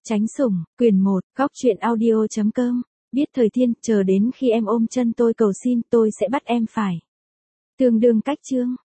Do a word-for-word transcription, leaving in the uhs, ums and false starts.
Tránh sủng, quyền một, góc truyện audio chấm com. Biết thời thiên, chờ đến khi em ôm chân tôi cầu xin, tôi sẽ bắt em phải. Tương đương cách chương.